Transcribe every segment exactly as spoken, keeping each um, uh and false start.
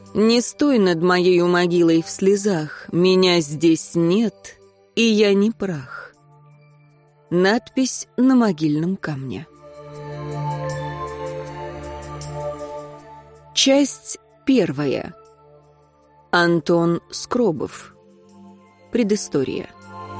Не стой над моею могилой в слезах, меня здесь нет, и я не прах. Надпись на могильном камне. Часть первая. Антон Скробов. Предыстория.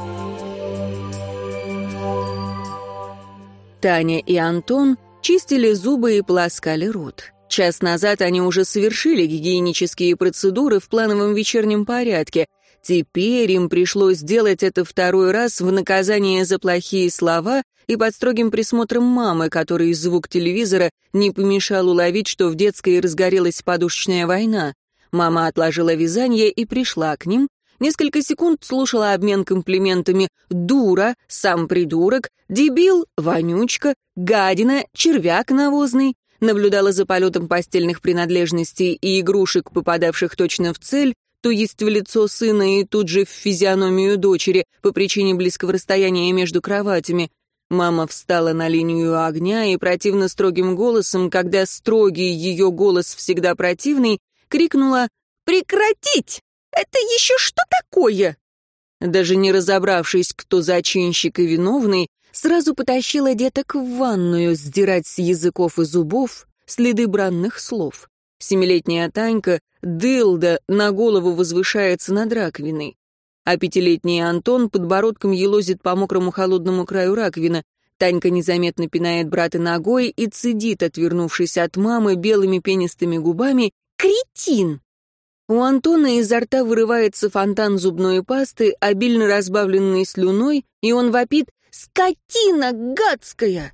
Таня и Антон чистили зубы и полоскали рот. Час назад они уже совершили гигиенические процедуры в плановом вечернем порядке. Теперь им пришлось сделать это второй раз в наказание за плохие слова и под строгим присмотром мамы, которой звук телевизора не помешал уловить, что в детской разгорелась подушечная война. Мама отложила вязание и пришла к ним. Несколько секунд слушала обмен комплиментами «дура», «сам придурок», «дебил», «вонючка», «гадина», «червяк навозный». Наблюдала за полетом постельных принадлежностей и игрушек, попадавших точно в цель, то есть в лицо сына и тут же в физиономию дочери по причине близкого расстояния между кроватями. Мама встала на линию огня и противно строгим голосом, когда строгий ее голос всегда противный, крикнула «Прекратить! Это еще что такое?» Даже не разобравшись, кто зачинщик и виновный, сразу потащила деток в ванную сдирать с языков и зубов следы бранных слов. Семилетняя Танька, дылда, на голову возвышается над раковиной. А пятилетний Антон подбородком елозит по мокрому холодному краю раковины. Танька незаметно пинает брата ногой и цедит, отвернувшись от мамы белыми пенистыми губами: «Кретин!» У Антона изо рта вырывается фонтан зубной пасты, обильно разбавленный слюной, и он вопит: «Скотина гадская!»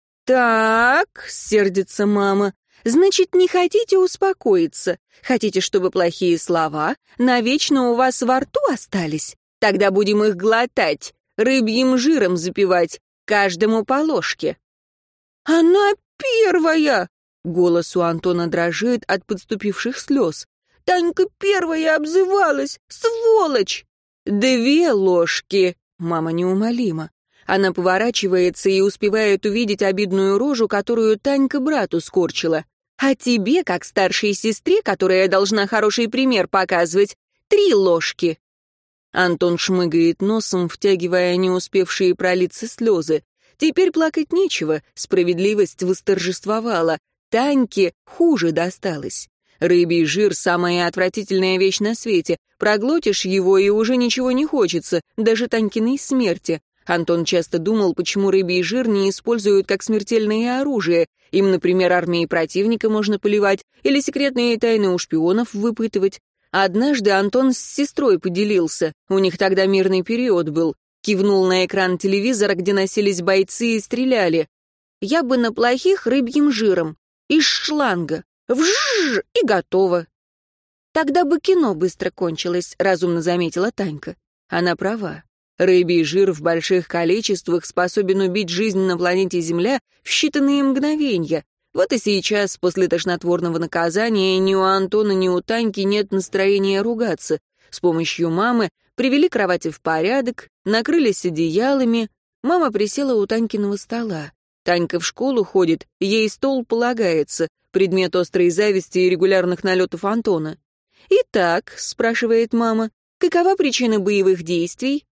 «Так», — сердится мама, — «значит, не хотите успокоиться? Хотите, чтобы плохие слова навечно у вас во рту остались? Тогда будем их глотать, рыбьим жиром запивать, каждому по ложке». «Она первая!» — голос у Антона дрожит от подступивших слез. «Танька первая обзывалась, сволочь!» «Две ложки!» — мама неумолима. Она поворачивается и успевает увидеть обидную рожу, которую Танька брату скорчила. «А тебе, как старшей сестре, которая должна хороший пример показывать, три ложки!» Антон шмыгает носом, втягивая не успевшие пролиться слезы. Теперь плакать нечего, справедливость восторжествовала. Таньке хуже досталось. Рыбий жир — самая отвратительная вещь на свете. Проглотишь его, и уже ничего не хочется, даже Танькиной смерти. Антон часто думал, почему рыбий жир не используют как смертельное оружие. Им, например, армии противника можно поливать или секретные тайны у шпионов выпытывать. Однажды Антон с сестрой поделился. У них тогда мирный период был. Кивнул на экран телевизора, где носились бойцы и стреляли. «Я бы на плохих рыбьим жиром. Из шланга. Вжжж, и готово». «Тогда бы кино быстро кончилось», — разумно заметила Танька. Она права. Рыбий жир в больших количествах способен убить жизнь на планете Земля в считанные мгновения. Вот и сейчас, после тошнотворного наказания, ни у Антона, ни у Таньки нет настроения ругаться. С помощью мамы привели кровати в порядок, накрылись одеялами. Мама присела у Танькиного стола. Танька в школу ходит, ей стол полагается, предмет острой зависти и регулярных налетов Антона. «Итак», — спрашивает мама, — «какова причина боевых действий?»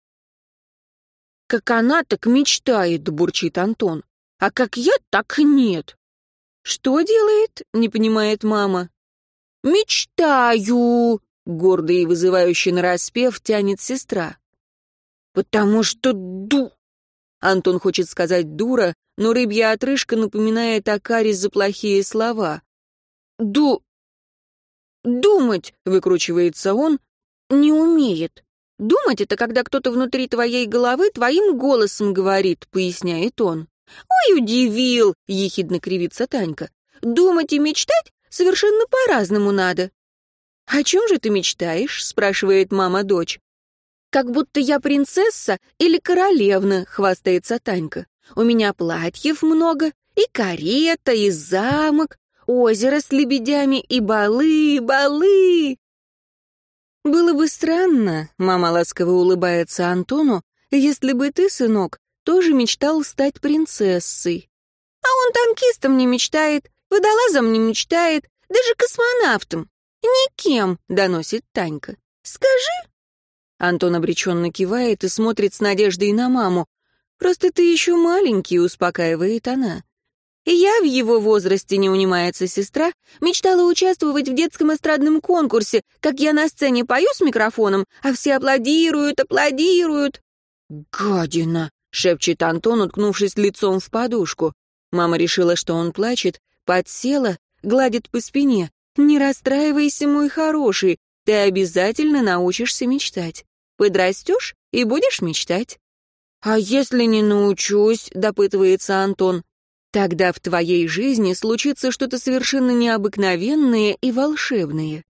«Как она, так мечтает», — бурчит Антон. «А как я, так нет». «Что делает?» — не понимает мама. «Мечтаю», — гордо и вызывающе нараспев тянет сестра. «Потому что ду...» Антон хочет сказать «дура», но рыбья отрыжка напоминает о каре за плохие слова. «Ду... думать», — выкручивается он, — «не умеет». «Думать — это когда кто-то внутри твоей головы твоим голосом говорит», — поясняет он. «Ой, удивил!» — ехидно кривится Танька. «Думать и мечтать совершенно по-разному надо». «О чем же ты мечтаешь?» — спрашивает мама дочь. «Как будто я принцесса или королевна», — хвастается Танька. «У меня платьев много, и карета, и замок, озеро с лебедями, и балы, балы». «Было бы странно», — мама ласково улыбается Антону, «если бы ты, сынок, тоже мечтал стать принцессой». «А он танкистом не мечтает, водолазом не мечтает, даже космонавтом. «Никем», — доносит Танька. «Скажи». Антон обреченно кивает и смотрит с надеждой на маму. «Просто ты еще маленький», — успокаивает она. «И я в его возрасте, не унимается сестра, мечтала участвовать в детском эстрадном конкурсе, как я на сцене пою с микрофоном, а все аплодируют, аплодируют». «Гадина», — шепчет Антон, уткнувшись лицом в подушку. Мама решила, что он плачет, подсела, гладит по спине. «Не расстраивайся, мой хороший, ты обязательно научишься мечтать. Подрастешь и будешь мечтать». «А если не научусь?» — допытывается Антон. «Тогда в твоей жизни случится что-то совершенно необыкновенное и волшебное».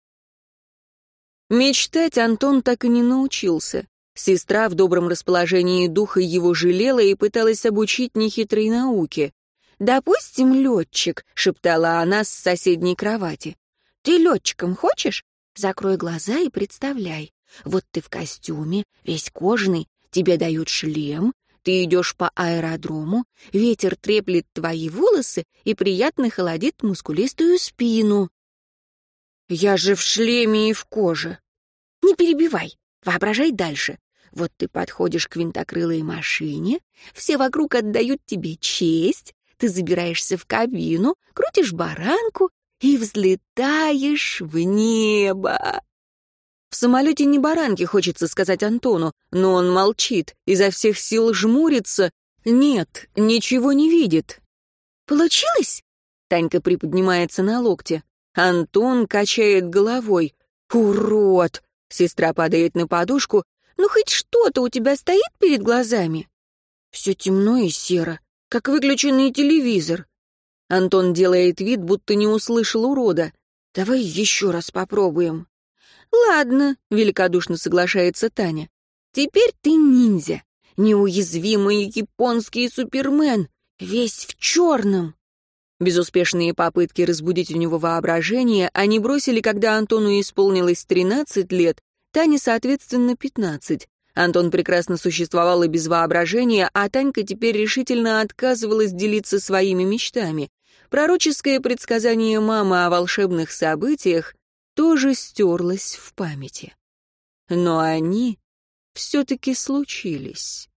Мечтать Антон так и не научился. Сестра в добром расположении духа его жалела и пыталась обучить нехитрой науке. «Допустим, летчик», — шептала она с соседней кровати. «Ты летчиком хочешь? Закрой глаза и представляй. Вот ты в костюме, весь кожаный, тебе дают шлем, ты идешь по аэродрому, ветер треплет твои волосы и приятно холодит мускулистую спину». «Я же в шлеме и в коже». «Не перебивай, воображай дальше. Вот ты подходишь к винтокрылой машине, все вокруг отдают тебе честь, ты забираешься в кабину, крутишь баранку и взлетаешь в небо». В самолете не баранки, хочется сказать Антону, но он молчит, изо всех сил жмурится. Нет, ничего не видит. «Получилось?» Танька приподнимается на локте. Антон качает головой. «Урод!» Сестра падает на подушку. «Ну хоть что-то у тебя стоит перед глазами?» «Все темно и серо, как выключенный телевизор». Антон делает вид, будто не услышал урода. «Давай еще раз попробуем». «Ладно», — великодушно соглашается Таня. «Теперь ты ниндзя, неуязвимый японский супермен, весь в черном». Безуспешные попытки разбудить у него воображение они бросили, когда Антону исполнилось тринадцать лет, Тане, соответственно, пятнадцать. Антон прекрасно существовал и без воображения, а Танька теперь решительно отказывалась делиться своими мечтами. Пророческое предсказание мамы о волшебных событиях тоже стерлось в памяти. Но они все-таки случились.